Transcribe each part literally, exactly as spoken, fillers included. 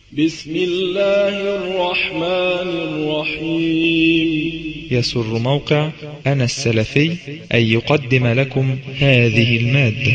بسم الله الرحمن الرحيم. يسر موقع أنا السلفي أن يقدم لكم هذه المادة.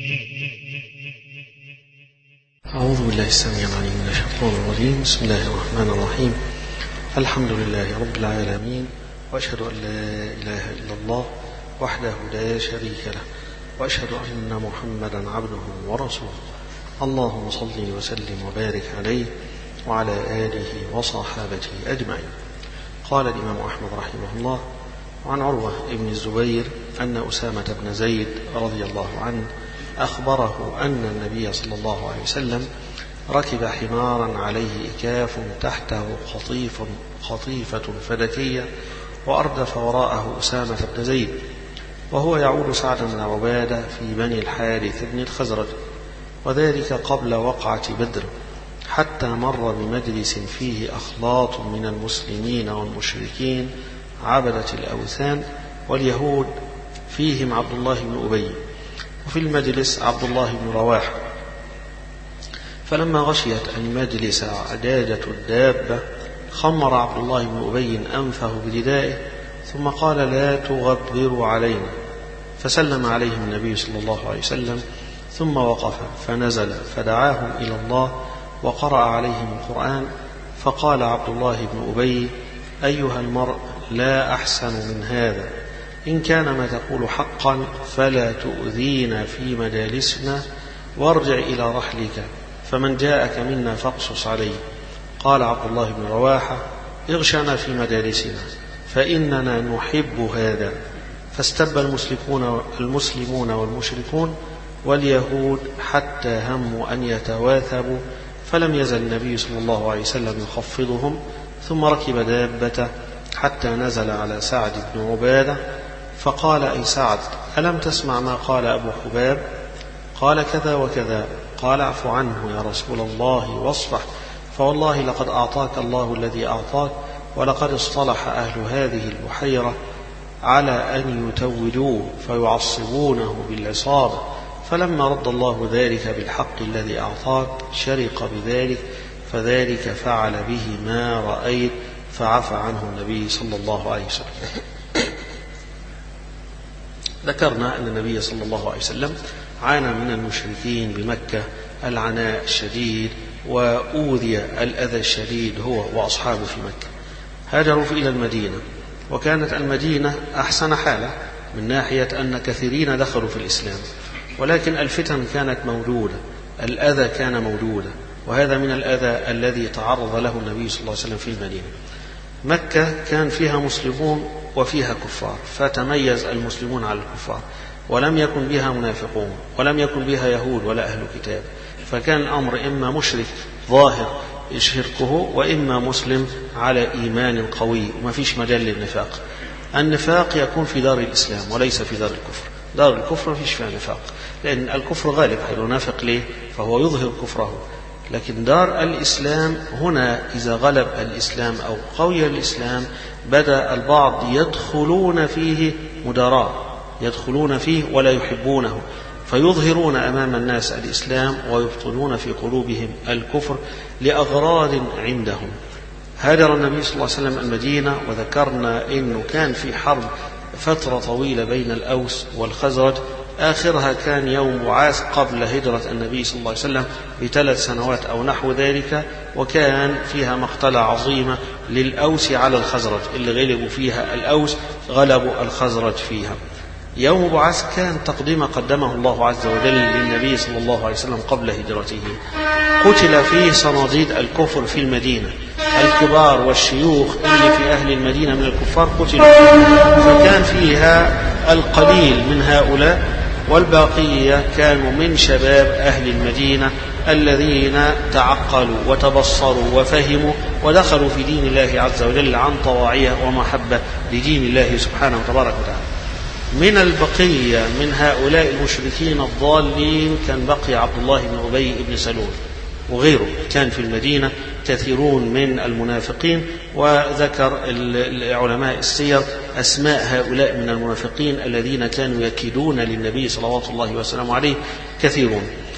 أعوذ بالله السميع العليم من الشيطان الرجيم. بسم الله الرحمن الرحيم. الحمد لله رب العالمين، وأشهد أن لا إله إلا الله وحده لا شريك له، وأشهد أن محمدا عبده ورسوله. اللهم صل وسلم وبارك عليه وعلى آله وصحابته أجمعين. قال الإمام أحمد رحمه الله: وعن عروة بن الزبير أن أسامة بن زيد رضي الله عنه أخبره أن النبي صلى الله عليه وسلم ركب حمارا عليه إكاف تحته خطيف خطيفة فدكية، وأردف وراءه أسامة بن زيد وهو يعود سعد بن عبادة في بني الحارث بن الخزرج، وذلك قبل وقعة بدر، حتى مر بمجلس فيه أخلاط من المسلمين والمشركين عبدة الأوثان واليهود، فيهم عبد الله بن أبي، وفي المجلس عبد الله بن رواحة. فلما غشيت المجلس عجاجة الدابة خمر عبد الله بن أبي أنفه بردائه، ثم قال: لا تغبروا علينا. فسلم عليهم النبي صلى الله عليه وسلم، ثم وقف فنزل فدعاهم إلى الله وقرأ عليهم القرآن. فقال عبد الله بن أبي: أيها المرء، لا أحسن من هذا، إن كان ما تقول حقا فلا تؤذينا في مجالسنا، وارجع إلى رحلك، فمن جاءك منا فاقصص عليه. قال عبد الله بن رواحة: اغشنا في مجالسنا فإننا نحب هذا. فاستب المسلمون المسلمون والمشركون واليهود حتى هموا أن يتواثبوا، فلم يزل النبي صلى الله عليه وسلم يخفضهم، ثم ركب دابته حتى نزل على سعد بن عبادة، فقال: أي سعد، ألم تسمع ما قال أبو حباب؟ قال: كذا وكذا. قال: اعف عنه يا رسول الله واصفح، فوالله لقد أعطاك الله الذي أعطاك، ولقد اصطلح أهل هذه البحيرة على أن يتوجوه فيعصبونه بالعصابة، فلما رد الله ذلك بالحق الذي أعطاك شرق بذلك، فذلك فعل به ما رأيت، فعفى عنه النبي صلى الله عليه وسلم. ذكرنا أن النبي صلى الله عليه وسلم عانى من المشركين بمكة العناء الشديد، وأوذي الأذى الشديد هو وأصحابه في مكة. هاجروا إلى المدينة، وكانت المدينة أحسن حالة من ناحية أن كثيرين دخلوا في الإسلام، ولكن الفتن كانت موجودة، الأذى كان موجودا، وهذا من الأذى الذي تعرض له النبي صلى الله عليه وسلم في المدينة. مكة كان فيها مسلمون وفيها كفار، فتميز المسلمون على الكفار، ولم يكن بها منافقون، ولم يكن بها يهود ولا أهل كتاب، فكان الأمر إما مشرك ظاهر شركه، وإما مسلم على إيمان قوي، وما فيش مجال للنفاق. النفاق يكون في دار الإسلام وليس في دار الكفر. دار الكفر ما فيش فيها نفاق، لأن الكفر غالب، هينافق ليه؟ فهو يظهر كفره. لكن دار الإسلام هنا إذا غلب الإسلام أو قوي الإسلام، بدأ البعض يدخلون فيه مداراة، يدخلون فيه ولا يحبونه، فيظهرون أمام الناس الإسلام ويبطلون في قلوبهم الكفر لأغراض عندهم. هاجر النبي صلى الله عليه وسلم المدينة، وذكرنا أنه كان في حرب فترة طويلة بين الأوس والخزرج، آخرها كان يوم بعاث قبل هجرة النبي صلى الله عليه وسلم بثلاث سنوات أو نحو ذلك، وكان فيها مقتلة عظيمة للأوس على الخزرج، اللي غلبوا فيها الأوس غلبوا الخزرج فيها. يوم بعاث كان تقديم قدمه الله عز وجل للنبي صلى الله عليه وسلم قبل هجرته. قتل فيه صناديد الكفر في المدينة، الكبار والشيوخ اللي في أهل المدينة من الكفار قتلوا، فكان فيها القليل من هؤلاء، والباقية كانوا من شباب أهل المدينة الذين تعقلوا وتبصروا وفهموا ودخلوا في دين الله عز وجل عن طواعية ومحبة لدين الله سبحانه وتبارك وتعالى. من البقية من هؤلاء المشركين الضالين كان بقي عبد الله بن أبي بن سلول وغيره، كان في المدينة كثيرون من المنافقين، وذكر العلماء السير أسماء هؤلاء من المنافقين الذين كانوا يكيدون للنبي صلوات الله وسلامه عليه كثيرون.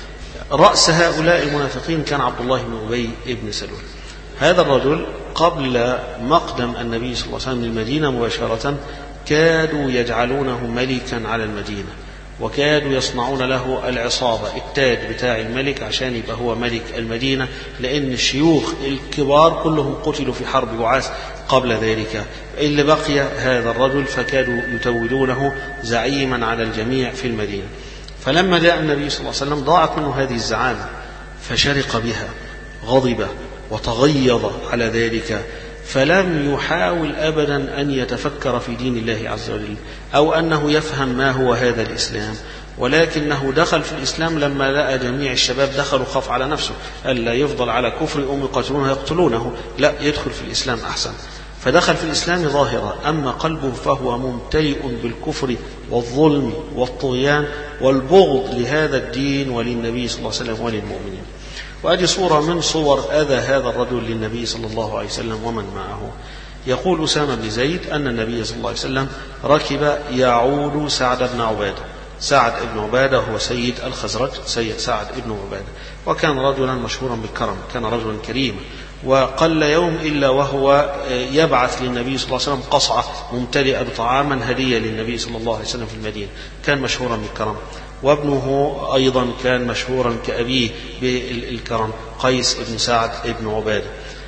رأس هؤلاء المنافقين كان عبد الله بن أبي بن سلول. هذا الرجل قبل مقدم النبي صلى الله عليه وسلم للمدينة مباشرة كادوا يجعلونه ملكا على المدينة، وكادوا يصنعون له العصابة، التاج بتاع الملك عشان يبقى هو ملك المدينة، لأن الشيوخ الكبار كلهم قتلوا في حرب وعاث قبل ذلك. اللي بقي هذا الرجل فكادوا يتولونه زعيما على الجميع في المدينة. فلما جاء النبي صلى الله عليه وسلم ضاعت منه هذه الزعامة فشرق بها، غضب وتغيظ على ذلك، فلم يحاول أبدا أن يتفكر في دين الله عز وجل أو أنه يفهم ما هو هذا الإسلام، ولكنه دخل في الإسلام لما لقى جميع الشباب دخلوا خاف على نفسه ألا يفضل على كفر أم يقاتلونه يقتلونه، لا يدخل في الإسلام أحسن، فدخل في الإسلام ظاهرا، أما قلبه فهو ممتلئ بالكفر والظلم والطغيان والبغض لهذا الدين وللنبي صلى الله عليه وسلم وللمؤمنين. وهذه صورة من صور أذى هذا الرجل للنبي صلى الله عليه وسلم ومن معه. يقول أسامة بن زيد أن النبي صلى الله عليه وسلم ركب يعود سعد بن عبادة. سعد بن عبادة هو سيد الخزرج، سيد سعد بن عبادة، وكان رجلا مشهورا بالكرم، كان رجلا كريما، وقل يوم إلا وهو يبعث للنبي صلى الله عليه وسلم قصعة ممتلئة بطعاما هدية للنبي صلى الله عليه وسلم في المدينة، كان مشهورا بالكرم. وابنه أيضا كان مشهورا كأبيه بالكرم، قيس بن سعد بن عبادة.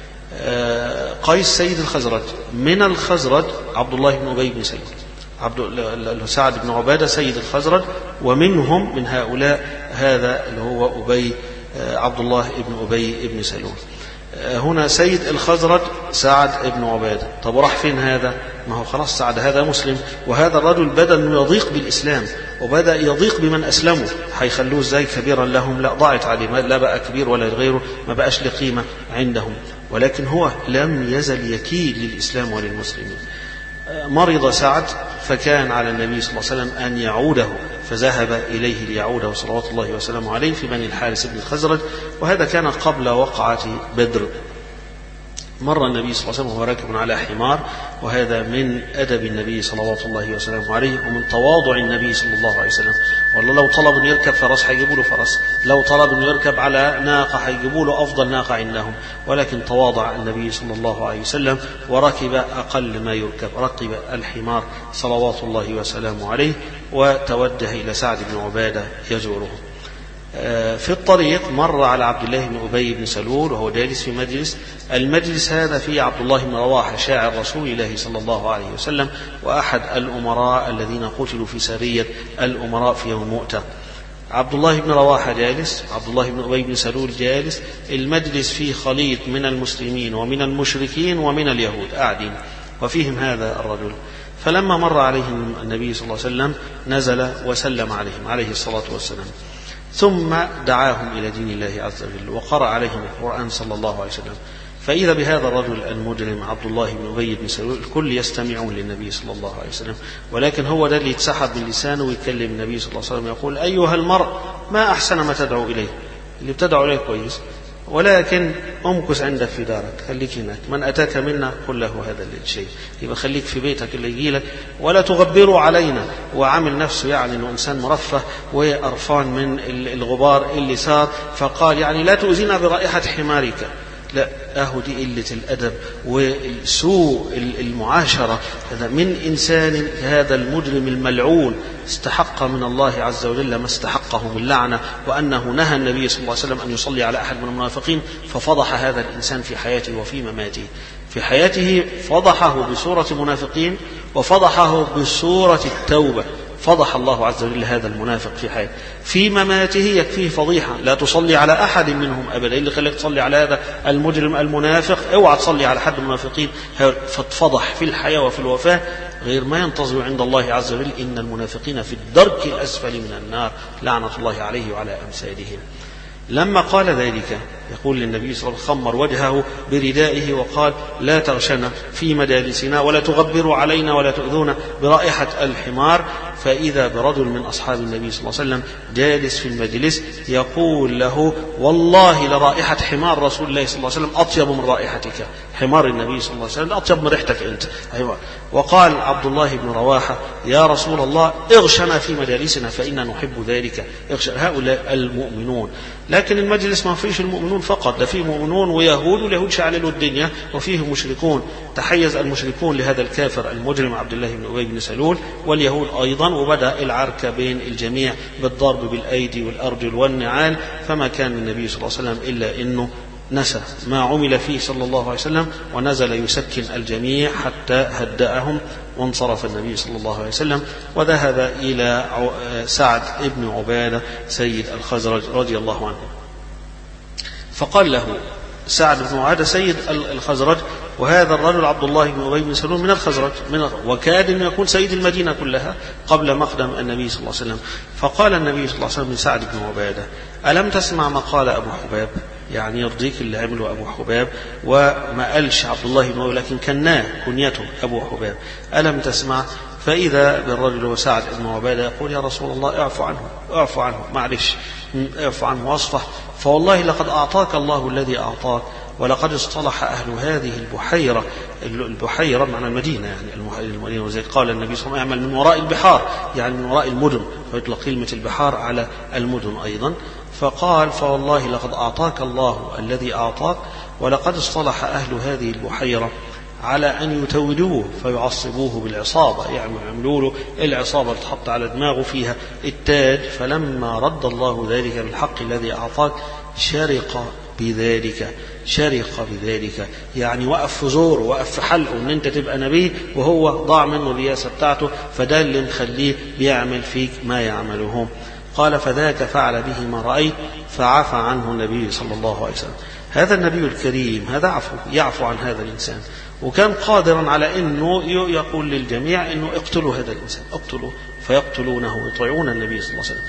قيس سيد الخزرج، من الخزرج عبد الله بن أبي بن سلول، عبد سعد بن عبادة سيد الخزرج، ومنهم من هؤلاء هذا اللي هو أبي عبد الله بن أبي بن سلول. هنا سيد الخزرج سعد بن عبادة. طب راح فين هذا؟ ما هو خلاص سعد هذا مسلم، وهذا الرجل بدأ أنه يضيق بالإسلام وبدأ يضيق بمن أسلموا، هيخلوه ازاي كبيرا لهم؟ لا، ضاعت عليه، لا بقى كبير ولا غيره، ما بقاش لقيمة عندهم. ولكن هو لم يزل يكيد للإسلام وللمسلمين. مرض سعد فكان على النبي صلى الله عليه وسلم أن يعوده، فذهب إليه ليعوده صلوات الله وسلامه عليه في بني الحارث بن الخزرج، وهذا كان قبل وقعة بدر. مر النبي صلى الله عليه وسلم وهو راكب على حمار، وهذا من أدب النبي صلوات الله وسلامه عليه ومن تواضع النبي صلى الله عليه وسلم. والله لو طلب أن يركب فرس هيجيبوا له فرس، لو طلب أن يركب على ناقة هيجيبوا له أفضل ناقة عندهم، ولكن تواضع النبي صلى الله عليه وسلم وركب أقل ما يركب، ركب الحمار صلوات الله وسلامه عليه، وتوجه إلى سعد بن عبادة يزوره. في الطريق مر على عبد الله بن أبي بن سلول وهو جالس في مجلس، المجلس هذا فيه عبد الله بن رواحة شاعر رسول الله صلى الله عليه وسلم، وأحد الأمراء الذين قتلوا في سرية الأمراء في يوم مؤتة. عبد الله بن رواحة جالس، عبد الله بن أبي بن سلول جالس، المجلس فيه خليط من المسلمين ومن المشركين ومن اليهود قاعدين، وفيهم هذا الرجل. فلما مر عليهم النبي صلى الله عليه وسلم نزل وسلم عليهم عليه الصلاة والسلام، ثم دعاهم إلى دين الله عز وجل وقرأ عليهم القرآن صلى الله عليه وسلم. فإذا بهذا الرجل المجرم عبد الله بن أبي بن سلول الكل يستمعون للنبي صلى الله عليه وسلم، ولكن هو ده اللي يتسحب من لسانه ويكلم النبي صلى الله عليه وسلم يقول: أيها المرء ما أحسن ما تدعو إليه، اللي بتدعو إليه كويس، ولكن أمكث عندك في دارك، خليك هناك، من أتاك منا قل له هذا الشيء، يبقى خليك في بيتك اللي يجيلك، ولا تغبروا علينا. وعمل نفسه يعني أنه إنسان مرفه وأرفان من الغبار اللي صار، فقال يعني لا تؤذينا برائحة حمارك. لا، أهو دي قلة الأدب وسوء المعاشرة. هذا من إنسان هذا المجرم الملعون استحق من الله عز وجل ما استحقه من لعنة، وأنه نهى النبي صلى الله عليه وسلم أن يصلي على أحد من المنافقين، ففضح هذا الإنسان في حياته وفي مماته. في حياته فضحه بصورة منافقين، وفضحه بصورة التوبة، فضح الله عز وجل هذا المنافق في حياته. في مماته يكفيه فضيحة، لا تصلي على أحد منهم أبدا، اللي خليك تصلي على هذا المجرم المنافق، اوعى تصلي على حد من المنافقين، فاتفضح في الحياة وفي الوفاة، غير ما ينتظر عند الله عز وجل: إن المنافقين في الدرك الأسفل من النار لعنة الله عليه وعلى أمثالهم. لما قال ذلك يقول للنبي صلى الله عليه وسلم، خمر وجهه بردائه وقال: لا تغشنا في مجالسنا ولا تغبروا علينا ولا تؤذونا برائحة الحمار. فإذا برجل من أصحاب النبي صلى الله عليه وسلم جالس في المجلس يقول له: والله لرائحة حمار رسول الله صلى الله عليه وسلم أطيب من رائحتك. حمار النبي صلى الله عليه وسلم أطيب من ريحتك أنت. أيوة. وقال عبد الله بن رواحة: يا رسول الله اغشنا في مجالسنا فإنا نحب ذلك. اغشى هؤلاء المؤمنون. لكن المجلس ما فيش المؤمنون فقط، ده فيه مؤمنون ويهود، واليهود شعللوا الدنيا، وفيه مشركون. تحيز المشركون لهذا الكافر المجرم عبد الله بن أبي بن سلول، واليهود أيضا، وبدأ العركة بين الجميع بالضرب بالأيدي والأرجل والنعال. فما كان النبي صلى الله عليه وسلم إلا أنه نسى ما عمل فيه صلى الله عليه وسلم، ونزل يسكن الجميع حتى هدأهم، وانصرف النبي صلى الله عليه وسلم وذهب إلى سعد بن عبادة سيد الخزرج رضي الله عنه. فقال له سعد بن عبادة سيد الخزرج، وهذا الرجل عبد الله بن أبي بن سلول من الخزرج، من وكاد أن يكون سيد المدينة كلها قبل مقدم النبي صلى الله عليه وسلم. فقال النبي صلى الله عليه وسلم لسعد بن عبادة: ألم تسمع ما قال أبو حباب؟ يعني يرضيك اللي عمله أبو حباب، وما قالش عبد الله بن أبي، لكن كناه كنيته أبو حباب. ألم تسمع؟ فإذا بالرجل هو سعد بن عبادة يقول: يا رسول الله اعفو عنه اعفو عنه معلش اعفو عنه واصفح، فوالله لقد أعطاك الله الذي أعطاك، ولقد اصطلح أهل هذه البحيرة. البحيرة معنى المدينة، يعني المدينة، وزي قال النبي صلى الله عليه وسلم: يعمل من وراء البحار، يعني من وراء المدن، فيطلق كلمة البحار على المدن أيضا. فقال: فوالله لقد أعطاك الله الذي أعطاك، ولقد اصطلح أهل هذه البحيرة على أن يتودوه فيعصبوه بالعصابة، يعني يعملوا له العصابة تحط على دماغه فيها التاج. فلما رد الله ذلك بالحق الذي أعطاك شرق بذلك شرق بذلك يعني وقف في زوره، وقف في حلقه ان انت تبقى نبي، وهو ضاع منه الرياسة بتاعته، فده اللي مخليه بيعمل فيك ما يعملهم. قال: فذاك فعل به ما رأيت، فعفى عنه النبي صلى الله عليه وسلم. هذا النبي الكريم هذا عفو، يعفو عن هذا الإنسان، وكان قادرا على أنه يقول للجميع أنه اقتلوا هذا الإنسان، اقتلوا، فيقتلونه ويطيعون النبي صلى الله عليه وسلم.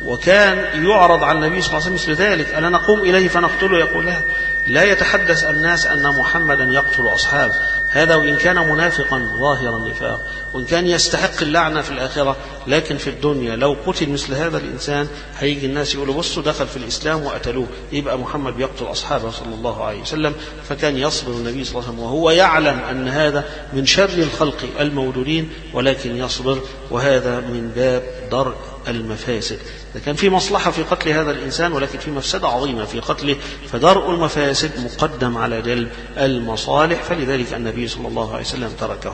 وكان يعرض على النبي صلى الله عليه وسلم مثل ذلك: ألا نقوم إليه فنقتله؟ يقول: لا لا يتحدث الناس أن محمدا يقتل أصحابه، هذا وإن كان منافقا ظاهر النفاق، وإن كان يستحق اللعنة في الآخرة، لكن في الدنيا لو قتل مثل هذا الإنسان هيجي الناس يقولوا: بصوا دخل في الإسلام وقتلوه، يبقى محمد بيقتل أصحابه صلى الله عليه وسلم. فكان يصبر النبي صلى الله عليه وسلم وهو يعلم أن هذا من شر الخلق المولودين، ولكن يصبر، وهذا من باب درء المفاسد. كان في مصلحة في قتل هذا الإنسان، ولكن في مفسدة عظيمة في قتله، فدرء المفاسد مقدم على جلب المصالح، فلذلك النبي صلى الله عليه وسلم تركه.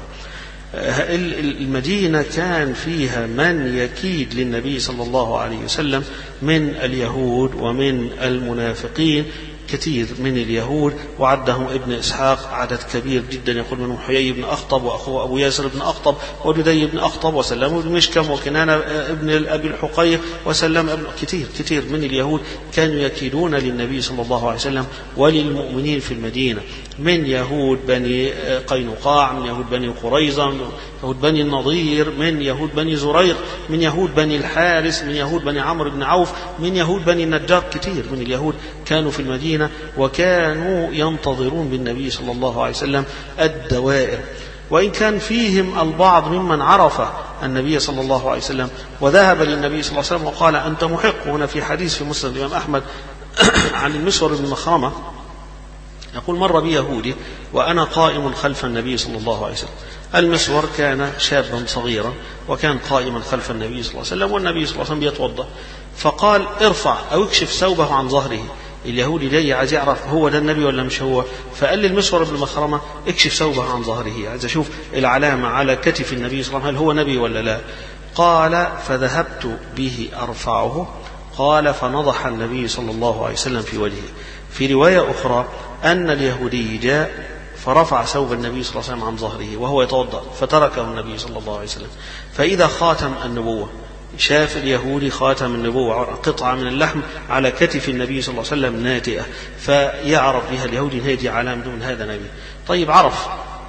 المدينة كان فيها من يكيد للنبي صلى الله عليه وسلم من اليهود ومن المنافقين، كثير من اليهود، وعدهم ابن إسحاق عدد كبير جدا، يقول منهم حيي بن أخطب، وأخوه أبو ياسر بن أخطب، وددي بن أخطب، وسلم بن مشكم، وكنان ابن أبي الحقيق، وسلم ابن كثير كثير من اليهود كانوا يكيدون للنبي صلى الله عليه وسلم وللمؤمنين في المدينة، من يهود بني قينقاع، من يهود بني قريظة، من يهود بني النضير، من يهود بني زريق، من يهود بني الحارس، من يهود بني عمرو بن عوف، من يهود بني النجار. كثير من اليهود كانوا في المدينة، وكانوا ينتظرون بالنبي صلى الله عليه وسلم الدوائر، وإن كان فيهم البعض ممن عرف النبي صلى الله عليه وسلم وذهب للنبي صلى الله عليه وسلم وقال: أنت محق. هنا في حديث في مسند الإمام أحمد عن المسور بن مخرمة يقول: مر بي يهودي وأنا قائم خلف النبي صلى الله عليه وسلم. المسور كان شابا صغيرا، وكان قائما خلف النبي صلى الله عليه وسلم، والنبي صلى الله عليه وسلم بيتوضأ، فقال: ارفع أو اكشف ثوبه عن ظهره. اليهودي جاي عايز يعرف هو ده النبي ولا مش هو، فقال للمسور بن مخرمة: اكشف ثوبه عن ظهره، عايز اشوف العلامة على كتف النبي صلى الله عليه وسلم، هل هو نبي ولا لا. قال: فذهبت به أرفعه. قال: فنضح النبي صلى الله عليه وسلم في وجهه. في رواية أخرى أن اليهودي جاء فرفع ثوب النبي صلى الله عليه وسلم عن ظهره وهو يتوضأ، فتركه النبي صلى الله عليه وسلم. فإذا خاتم النبوة، شاف اليهودي خاتم النبوة، قطعة من اللحم على كتف النبي صلى الله عليه وسلم ناتئة، فيعرف بها اليهودي هذه علامة من هذا نبي. طيب عرف،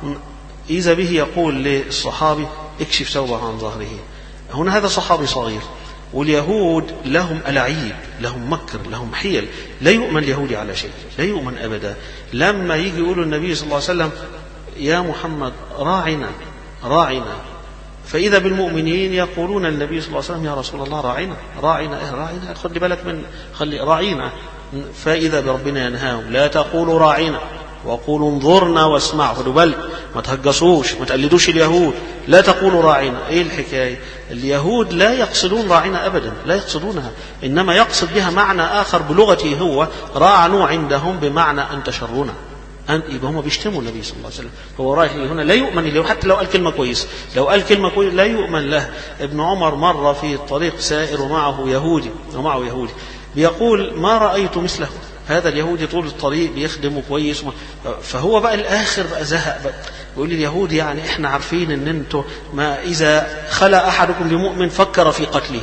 إذا به يقول للصحابي: اكشف ثوبه عن ظهره. هنا هذا صحابي صغير، واليهود لهم ألاعيب، لهم مكر، لهم حيل، لا يؤمن اليهودي على شيء، لا يؤمن أبدا. لما يجي يقول النبي صلى الله عليه وسلم: يا محمد راعنا راعنا، فإذا بالمؤمنين يقولون النبي صلى الله عليه وسلم: يا رسول الله راعنا راعنا إيه راعنا خلي بالك من خلي راعينا. فإذا بربنا ينهاهم: لا تقولوا راعنا وقولوا انظرنا واسمعوا. خدوا بالك ما تهجصوش، ما تقلدوش اليهود. لا تقولوا راعنا. ايه الحكايه؟ اليهود لا يقصدون راعنا ابدا، لا يقصدونها، انما يقصد بها معنى اخر بلغته هو. راعنوا عندهم بمعنى ان تشرونا، أن يبقى هم بيشتموا النبي صلى الله عليه وسلم. هو رايح هنا لا يؤمن له، حتى لو قال كلمه كويسه، لو قال كلمه كويسه لا يؤمن له. ابن عمر مر في الطريق سائر ومعه يهودي ومعه يهودي بيقول: ما رايت مثله. هذا اليهودي طول الطريق بيخدمه كويس، فهو بقى الاخر بقى زهق بقى، بيقول لي اليهودي: يعني احنا عارفين ان انتم ما اذا خلا احدكم بمؤمن فكر في قتله،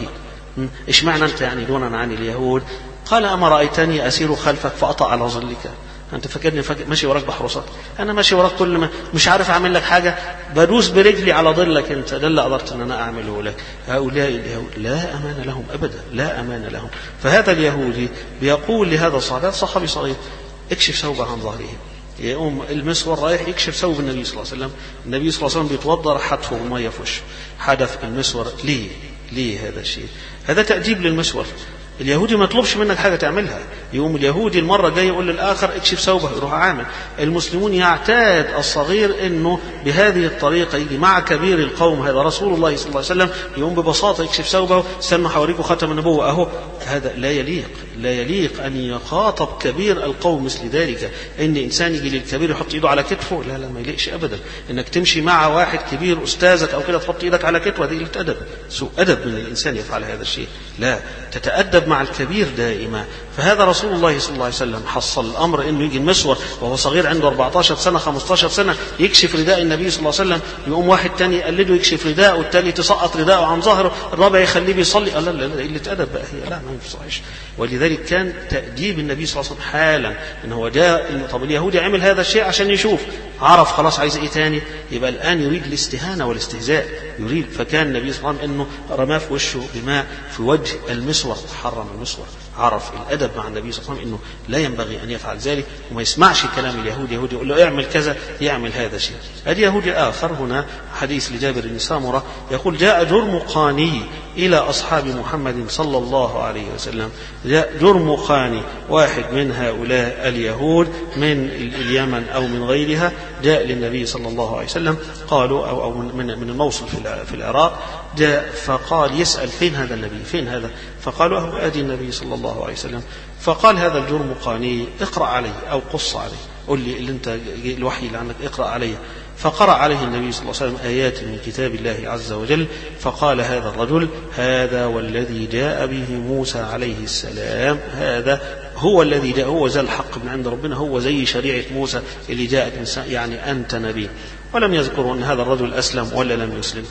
ايش معنى انت يعني دونا عن اليهود؟ قال: اما رايتني اسير خلفك فاطأ على ظلك؟ انت فاكرني فاكر ماشي وراك بحرصات؟ انا ماشي وراك كل ما مش عارف اعمل لك حاجه، بدوس برجلي على ضلك انت، ده اللي قدرت ان انا اعمله لك. هؤلاء اليهود لا امان لهم ابدا، لا امان لهم. فهذا اليهودي بيقول لهذا الصحابي، صحابي صغير: اكشف ثوبه عن ظهره. يقوم المسور رايح يكشف ثوب النبي صلى الله عليه وسلم، النبي صلى الله عليه وسلم بيتوضا، حدفه بميه في وشه، حدف المسور. ليه؟ ليه هذا الشيء؟ هذا تأديب للمسور. اليهودي ما يطلبش منك حاجة تعملها، يقوم اليهودي المرة الجاية يقول للآخر اكشف ثوبه، يروح عامل. المسلمون يعتاد الصغير انه بهذه الطريقة يجي مع كبير القوم، هذا رسول الله صلى الله عليه وسلم، يقوم ببساطة يكشف ثوبه، استنوا حوريكم ختم النبوة اهو. هذا لا يليق، لا يليق ان يخاطب كبير القوم مثل ذلك، ان انسان يجي للكبير يحط ايده على كتفه، لا لا ما يليقش ابدا. انك تمشي مع واحد كبير استاذك او كده تحط ايدك على كتفه، هذه قلة ادب، سوء ادب من الانسان يفعل هذا الشيء. لا، تتأدب مع الكبير دائما. فهذا رسول الله صلى الله عليه وسلم حصل الأمر إنه يجي المسور وهو صغير عنده أربعة عشر سنة خمسة عشر سنة يكشف رداء النبي صلى الله عليه وسلم، يقوم واحد تاني يقلده يكشف رداءه، والتاني تسقط رداءه عن ظهره، الرابع يخليه بيصلي. لا لا لا قلة أدب بقى هي، لا ما ينفعش. ولذلك كان تأديب النبي صلى الله عليه وسلم حالا إن هو جاء. طب اليهودي عمل هذا الشيء عشان يشوف، عرف خلاص عايز إيه تاني، يبقى الآن يريد الاستهانة والاستهزاء يريد. فكان النبي صلى الله عليه وسلم إنه رماه في وشه بماء في وجه المسور، حرم المسور، عرف الأدب مع النبي صلى الله عليه وسلم إنه لا ينبغي أن يفعل ذلك، وما يسمعش كلام اليهودي. يهودي يقول له اعمل كذا يعمل هذا الشيء. هذا يهودي آخر هنا حديث لجابر بن سامرة يقول: جاء جرمقاني إلى أصحاب محمد صلى الله عليه وسلم. جاء جرمقاني واحد من هؤلاء اليهود من اليمن أو من غيرها، جاء للنبي صلى الله عليه وسلم، قالوا أو أو من من الموصل في العراق، جاء فقال يسأل فين هذا النبي، فين هذا؟ فقالوا أهو آدي النبي صلى الله عليه وسلم. فقال هذا الجرمقاني: اقرأ علي أو قص علي، قل لي اللي انت الوحي اللي عندك اقرأ علي. فقرأ عليه النبي صلى الله عليه وسلم آيات من كتاب الله عز وجل. فقال هذا الرجل: هذا والذي جاء به موسى عليه السلام، هذا هو الذي جاء، هو ذا الحق من عند ربنا، هو زي شريعة موسى اللي جاءت من، يعني أنت نبي. ولم يذكروا أن هذا الرجل أسلم ولا لم يسلم.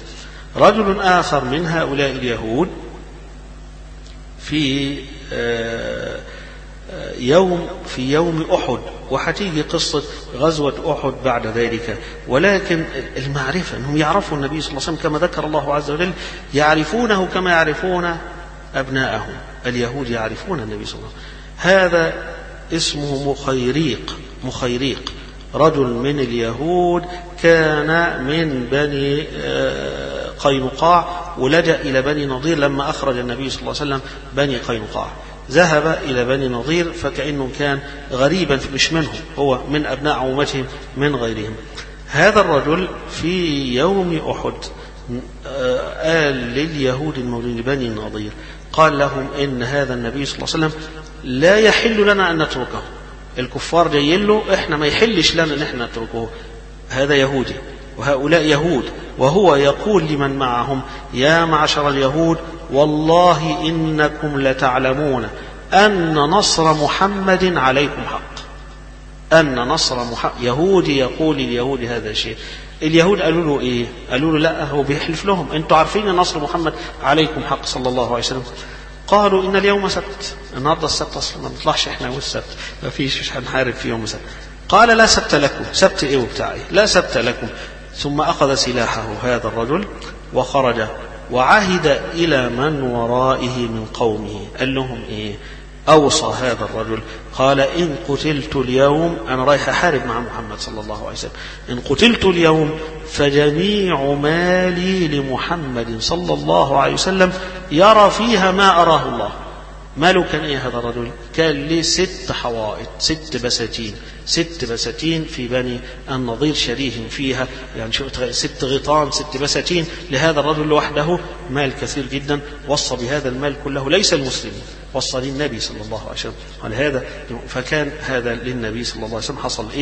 رجل آخر من هؤلاء اليهود في يوم في يوم أحد، وحتيجي قصة غزوة أحد بعد ذلك، ولكن المعرفة أنهم يعرفوا النبي صلى الله عليه وسلم كما ذكر الله عز وجل، يعرفونه كما يعرفون أبناءهم. اليهود يعرفون النبي صلى الله عليه وسلم. هذا اسمه مخيريق. مخيريق رجل من اليهود كان من بني قينقاع، ولجأ إلى بني نضير لما أخرج النبي صلى الله عليه وسلم بني قينقاع، ذهب إلى بني نضير فكأنه كان غريبا مش منهم، هو من أبناء عمومتهم من غيرهم. هذا الرجل في يوم أحد قال لليهود المولين لبني النضير، قال لهم إن هذا النبي صلى الله عليه وسلم لا يحل لنا أن نتركه. الكفار جايين له، إحنا ما يحلش لنا أن احنا نتركه. هذا يهودي وهؤلاء يهود، وهو يقول لمن معهم: يا معشر اليهود، والله إنكم لتعلمون أن نصر محمد عليكم حق. أن نصر محمد، يهودي يقول لليهود هذا الشيء. اليهود قالوا له إيه؟ قالوا له لا، هو بيحلف لهم: أنتوا عارفين أن نصر محمد عليكم حق صلى الله عليه وسلم. قالوا: إن اليوم سبت، النهارده السبت أصلا ما نطلعش إحنا والسبت، ما فيش مش هنحارب في يوم سبت. قال: لا سبت لكم. سبت إيه وبتاعي؟ لا سبت لكم. ثم أخذ سلاحه هذا الرجل وخرج، وعهد إلى من ورائه من قومه، قال لهم إيه؟ أوصى هذا الرجل قال إن قتلت اليوم، أنا رايح أحارب مع محمد صلى الله عليه وسلم، إن قتلت اليوم فجميع مالي لمحمد صلى الله عليه وسلم يرى فيها ما أراه الله. ماله كان إيه هذا الرجل؟ كان لي ست حوائط، ست بساتين، ست بساتين في بني النضير شريهم فيها، يعني ست غيطان، ست بساتين لهذا الرجل لوحده، مال كثير جدا. وصى بهذا المال كله ليس المسلمين، وصى للنبي صلى الله عليه وسلم على هذا. فكان هذا للنبي صلى الله عليه وسلم. حصل إيه؟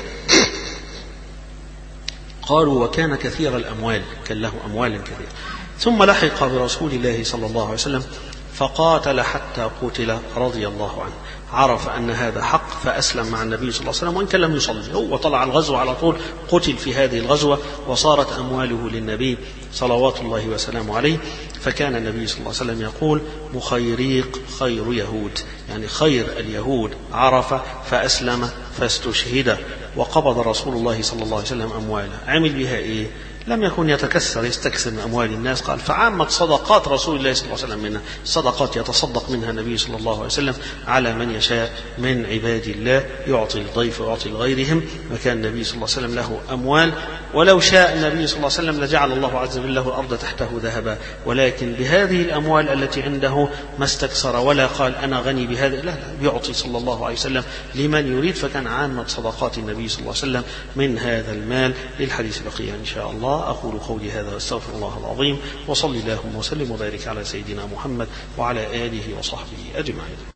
قالوا وكان كثير الأموال، كان له أموال كثيرة. ثم لحق برسول الله صلى الله عليه وسلم فقاتل حتى قتل رضي الله عنه. عرف أن هذا حق فأسلم مع النبي صلى الله عليه وسلم، وإن كان لم يصلي، هو طلع الغزو على طول، قتل في هذه الغزوة، وصارت أمواله للنبي صلوات الله وسلامه عليه. فكان النبي صلى الله عليه وسلم يقول مخيريق خير يهود، يعني خير اليهود عرف فأسلم فاستشهد. وقبض رسول الله صلى الله عليه وسلم أمواله، عمل بها إيه؟ لم يكن يتكسر يستكثر من أموال الناس. قال فعامة صدقات رسول الله صلى الله عليه وسلم منها صدقات يتصدق منها النبي صلى الله عليه وسلم على من يشاء من عباد الله، يعطي الضيف ويعطي لغيرهم. وكان النبي صلى الله عليه وسلم له أموال، ولو شاء النبي صلى الله عليه وسلم لجعل الله عز وجل له الأرض تحته ذهبا، ولكن بهذه الأموال التي عنده ما استكثر ولا قال أنا غني بهذا، لا لا، يعطي صلى الله عليه وسلم لمن يريد. فكان عامة صدقات النبي صلى الله عليه وسلم من هذا المال. للحديث بقية إن شاء الله. أقول قولي هذا واستغفر الله العظيم، وصلي اللهم وسلم وبارك على سيدنا محمد وعلى آله وصحبه أجمعين.